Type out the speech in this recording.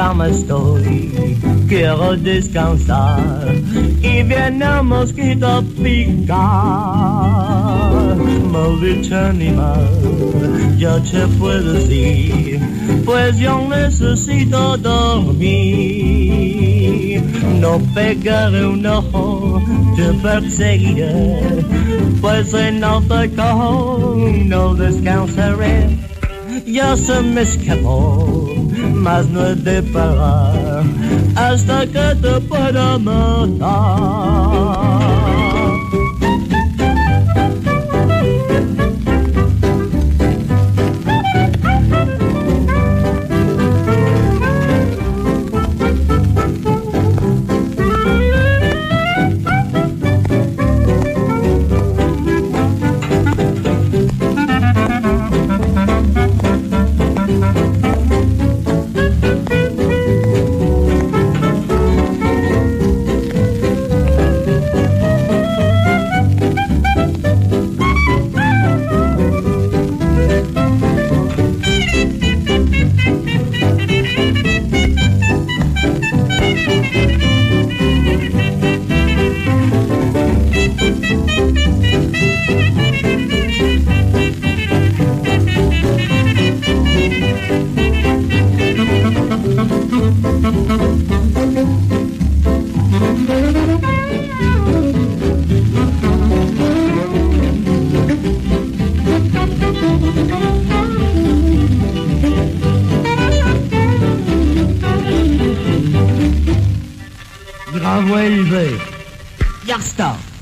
cama estoy, quiero descansar y viene el mosquito a picar. Maldito animal, ya te puedo decir, pues yo necesito dormir. No pegaré un ojo, te perseguiré, pues en el balcón no descansaré. Ya se me escapó, mas no he de parar hasta que te pueda matar. Vuelve. Ya está.